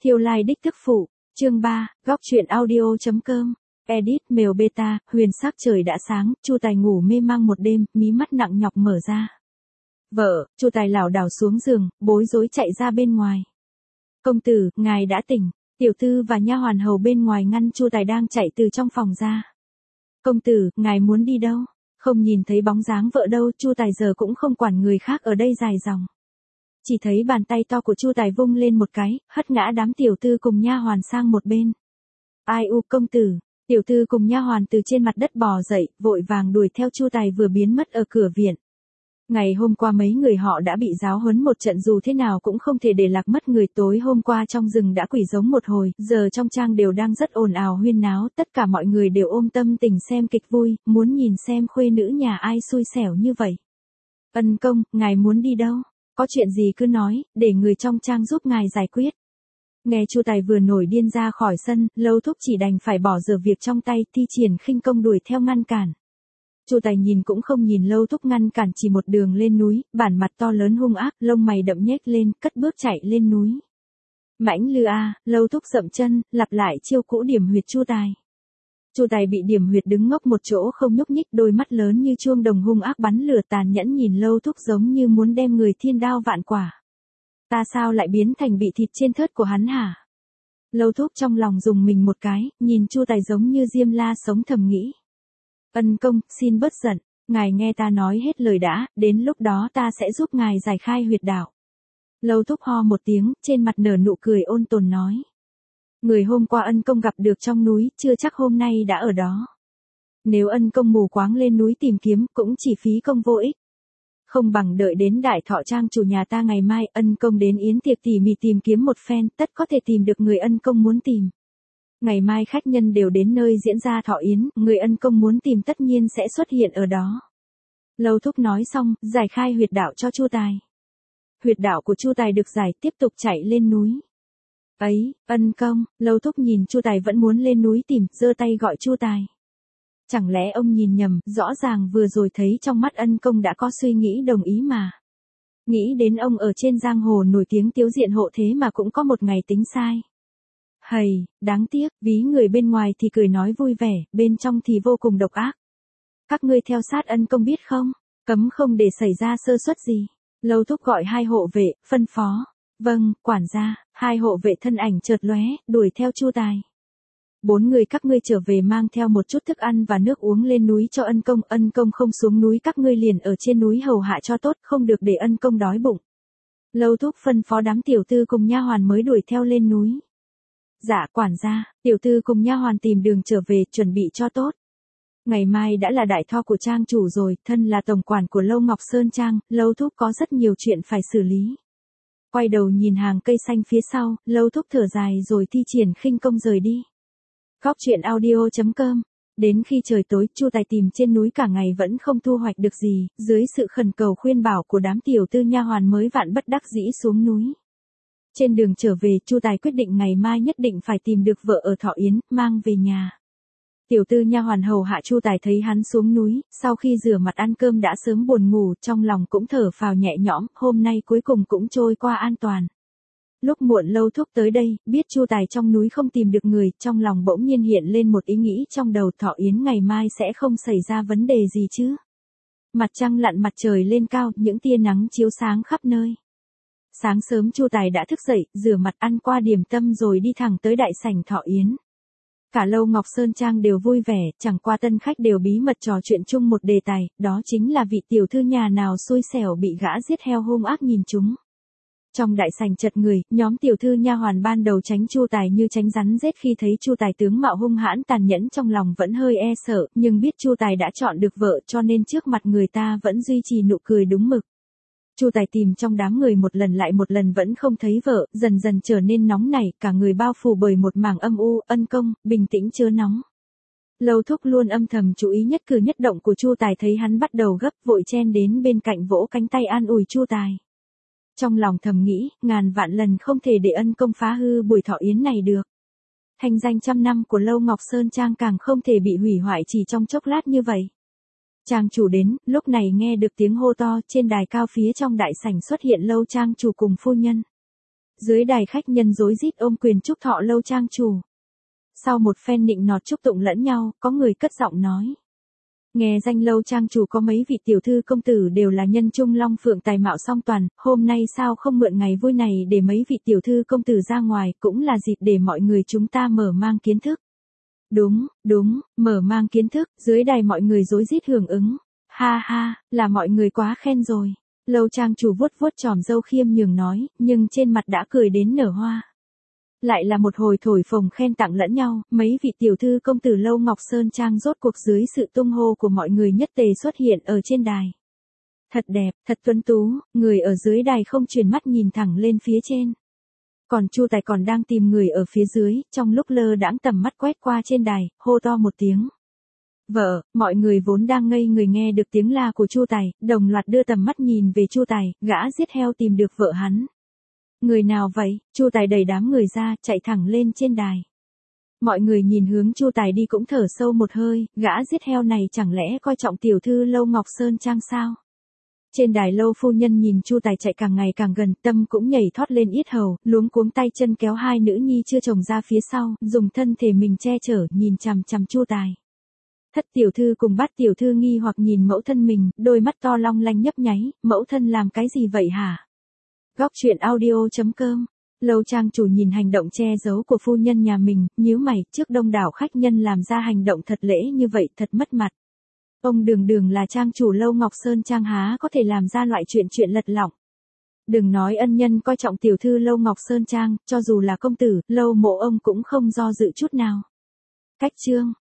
Thiêu lai đích thức phụ, chương 3, góc truyện audio.com. Edit mèo beta, huyền sắc trời đã sáng, Chu Tài ngủ mê mang một đêm, mí mắt nặng nhọc mở ra. Vợ, Chu Tài lảo đảo xuống giường, bối rối chạy ra bên ngoài. Công tử, ngài đã tỉnh. Tiểu tư và nha hoàn hầu bên ngoài ngăn Chu Tài đang chạy từ trong phòng ra. Công tử, ngài muốn đi đâu? Không nhìn thấy bóng dáng vợ đâu, Chu Tài giờ cũng không quản người khác ở đây dài dòng. Chỉ thấy bàn tay to của Chu Tài vung lên một cái, hất ngã đám tiểu tư cùng nha hoàn sang một bên. Ai u công tử, tiểu tư cùng nha hoàn từ trên mặt đất bò dậy, vội vàng đuổi theo Chu Tài vừa biến mất ở cửa viện. Ngày hôm qua mấy người họ đã bị giáo huấn một trận, dù thế nào cũng không thể để lạc mất người. Tối hôm qua trong rừng đã quỷ giống một hồi, giờ trong trang đều đang rất ồn ào huyên náo, tất cả mọi người đều ôm tâm tình xem kịch vui, muốn nhìn xem khuê nữ nhà ai xui xẻo như vậy. Ân công, ngài muốn đi đâu? Có chuyện gì cứ nói, để người trong trang giúp ngài giải quyết. Nghe Chu Tài vừa nổi điên ra khỏi sân, Lâu Thúc chỉ đành phải bỏ dở việc trong tay, thi triển khinh công đuổi theo ngăn cản. Chu Tài nhìn cũng không nhìn Lâu Thúc ngăn cản, chỉ một đường lên núi, bản mặt to lớn hung ác, lông mày đậm nhếch lên, cất bước chạy lên núi. Mãnh lư a, Lâu Thúc dậm chân, lặp lại chiêu cũ điểm huyệt Chu Tài. Chu Tài bị điểm huyệt đứng ngốc một chỗ không nhúc nhích, đôi mắt lớn như chuông đồng hung ác bắn lửa tàn nhẫn nhìn Lâu Thúc giống như muốn đem người thiên đao vạn quả. Ta sao lại biến thành bị thịt trên thớt của hắn hả? Lâu Thúc trong lòng dùng mình một cái, nhìn Chu Tài giống như diêm la sống thầm nghĩ. Ân công, xin bớt giận, ngài nghe ta nói hết lời đã, đến lúc đó ta sẽ giúp ngài giải khai huyệt đạo. Lâu Thúc ho một tiếng, trên mặt nở nụ cười ôn tồn nói. Người hôm qua ân công gặp được trong núi, chưa chắc hôm nay đã ở đó. Nếu ân công mù quáng lên núi tìm kiếm, cũng chỉ phí công vô ích. Không bằng đợi đến Đại Thọ Trang chủ nhà ta ngày mai, ân công đến yến tiệc tỉ mỉ tìm kiếm một phen, tất có thể tìm được người ân công muốn tìm. Ngày mai khách nhân đều đến nơi diễn ra thọ yến, người ân công muốn tìm tất nhiên sẽ xuất hiện ở đó. Lâu Thúc nói xong, giải khai huyệt đạo cho Chu Tài. Huyệt đạo của Chu Tài được giải, tiếp tục chạy lên núi. Ấy, ân công, Lâu Thúc nhìn Chu Tài vẫn muốn lên núi tìm, giơ tay gọi Chu Tài. Chẳng lẽ ông nhìn nhầm, rõ ràng vừa rồi thấy trong mắt ân công đã có suy nghĩ đồng ý mà. Nghĩ đến ông ở trên giang hồ nổi tiếng tiếu diện hộ thế mà cũng có một ngày tính sai. Hầy, đáng tiếc, ví người bên ngoài thì cười nói vui vẻ, bên trong thì vô cùng độc ác. Các ngươi theo sát ân công biết không? Cấm không để xảy ra sơ suất gì. Lâu Thúc gọi hai hộ vệ, phân phó. Vâng, quản gia. Hai hộ vệ thân ảnh chợt lóe, đuổi theo Chu Tài. 4 người các ngươi trở về mang theo một chút thức ăn và nước uống lên núi cho ân công không xuống núi các ngươi liền ở trên núi hầu hạ cho tốt, không được để ân công đói bụng. Lâu Thúc phân phó đám tiểu tư cùng nha hoàn mới đuổi theo lên núi. Dạ quản gia, tiểu tư cùng nha hoàn tìm đường trở về, chuẩn bị cho tốt. Ngày mai đã là đại thọ của trang chủ rồi, thân là tổng quản của Lâu Ngọc Sơn Trang, Lâu Thúc có rất nhiều chuyện phải xử lý. Quay đầu nhìn hàng cây xanh phía sau, Lâu Thúc thở dài rồi thi triển khinh công rời đi. Góc truyện audio.com. Đến khi trời tối, Chu Tài tìm trên núi cả ngày vẫn không thu hoạch được gì, dưới sự khẩn cầu khuyên bảo của đám tiểu tư nha hoàn mới vạn bất đắc dĩ xuống núi. Trên đường trở về, Chu Tài quyết định ngày mai nhất định phải tìm được vợ ở Thọ Yến, mang về nhà. Tiểu tư nha hoàn hầu hạ Chu Tài thấy hắn xuống núi, sau khi rửa mặt ăn cơm đã sớm buồn ngủ, trong lòng cũng thở phào nhẹ nhõm, hôm nay cuối cùng cũng trôi qua an toàn. Lúc muộn Lâu Thúc tới đây, biết Chu Tài trong núi không tìm được người, trong lòng bỗng nhiên hiện lên một ý nghĩ trong đầu, Thọ Yến ngày mai sẽ không xảy ra vấn đề gì chứ. Mặt trăng lặn mặt trời lên cao, những tia nắng chiếu sáng khắp nơi. Sáng sớm Chu Tài đã thức dậy, rửa mặt ăn qua điểm tâm rồi đi thẳng tới đại sảnh Thọ Yến. Cả Lâu Ngọc Sơn Trang đều vui vẻ, chẳng qua tân khách đều bí mật trò chuyện chung một đề tài, đó chính là vị tiểu thư nhà nào xui xẻo bị gã giết heo hung ác nhìn chúng. Trong đại sảnh chật người, nhóm tiểu thư nha hoàn ban đầu tránh Chu Tài như tránh rắn rết, khi thấy Chu Tài tướng mạo hung hãn tàn nhẫn trong lòng vẫn hơi e sợ, nhưng biết Chu Tài đã chọn được vợ cho nên trước mặt người ta vẫn duy trì nụ cười đúng mực. Chu Tài tìm trong đám người một lần lại một lần vẫn không thấy vợ, dần dần trở nên nóng nảy, cả người bao phủ bởi một mảng âm u. Ân công, bình tĩnh chớ nóng. Lâu Thúc luôn âm thầm chú ý nhất cử nhất động của Chu Tài, thấy hắn bắt đầu gấp, vội chen đến bên cạnh vỗ cánh tay an ủi Chu Tài. Trong lòng thầm nghĩ, ngàn vạn lần không thể để ân công phá hư buổi thọ yến này được. Thành danh trăm năm của Lâu Ngọc Sơn Trang càng không thể bị hủy hoại chỉ trong chốc lát như vậy. Trang chủ đến, lúc này nghe được tiếng hô to, trên đài cao phía trong đại sảnh xuất hiện Lâu trang chủ cùng phu nhân. Dưới đài khách nhân rối rít ôm quyền chúc thọ lâu trang chủ. Sau một phen nịnh nọt chúc tụng lẫn nhau, có người cất giọng nói. Nghe danh lâu trang chủ có mấy vị tiểu thư công tử đều là nhân trung long phượng tài mạo song toàn, hôm nay sao không mượn ngày vui này để mấy vị tiểu thư công tử ra ngoài, cũng là dịp để mọi người chúng ta mở mang kiến thức. Đúng, mở mang kiến thức, dưới đài mọi người rối rít hưởng ứng. Ha ha, là mọi người quá khen rồi. Lâu trang chủ vuốt vuốt chòm râu khiêm nhường nói, nhưng trên mặt đã cười đến nở hoa. Lại là một hồi thổi phồng khen tặng lẫn nhau, mấy vị tiểu thư công tử Lâu Ngọc Sơn Trang rốt cuộc dưới sự tung hô của mọi người nhất tề xuất hiện ở trên đài. Thật đẹp, thật tuấn tú, người ở dưới đài không chuyển mắt nhìn thẳng lên phía trên. Còn Chu Tài còn đang tìm người ở phía dưới, trong lúc lơ đãng tầm mắt quét qua trên đài, hô to một tiếng. Vợ, mọi người vốn đang ngây người nghe được tiếng la của Chu Tài, đồng loạt đưa tầm mắt nhìn về Chu Tài, gã giết heo tìm được vợ hắn. Người nào vậy? Chu Tài đẩy đám người ra, chạy thẳng lên trên đài. Mọi người nhìn hướng Chu Tài đi cũng thở sâu một hơi, gã giết heo này chẳng lẽ coi trọng tiểu thư Lâu Ngọc Sơn Trang sao? Trên đài Lâu phu nhân nhìn Chu Tài chạy càng ngày càng gần, tâm cũng nhảy thoát lên yết hầu, luống cuống tay chân kéo hai nữ nhi chưa chồng ra phía sau, dùng thân thể mình che chở, nhìn chằm chằm Chu Tài. Thất tiểu thư cùng Bát tiểu thư nghi hoặc nhìn mẫu thân mình, đôi mắt to long lanh nhấp nháy, mẫu thân làm cái gì vậy hả? Góc truyện audio.com. Lâu trang chủ nhìn hành động che giấu của phu nhân nhà mình, nhíu mày, trước đông đảo khách nhân làm ra hành động thật lễ như vậy thật mất mặt. Ông đường là trang chủ Lâu Ngọc Sơn Trang há có thể làm ra loại chuyện lật lọng. Đừng nói ân nhân coi trọng tiểu thư Lâu Ngọc Sơn Trang, cho dù là công tử, Lâu mộ ông cũng không do dự chút nào. Cách chương.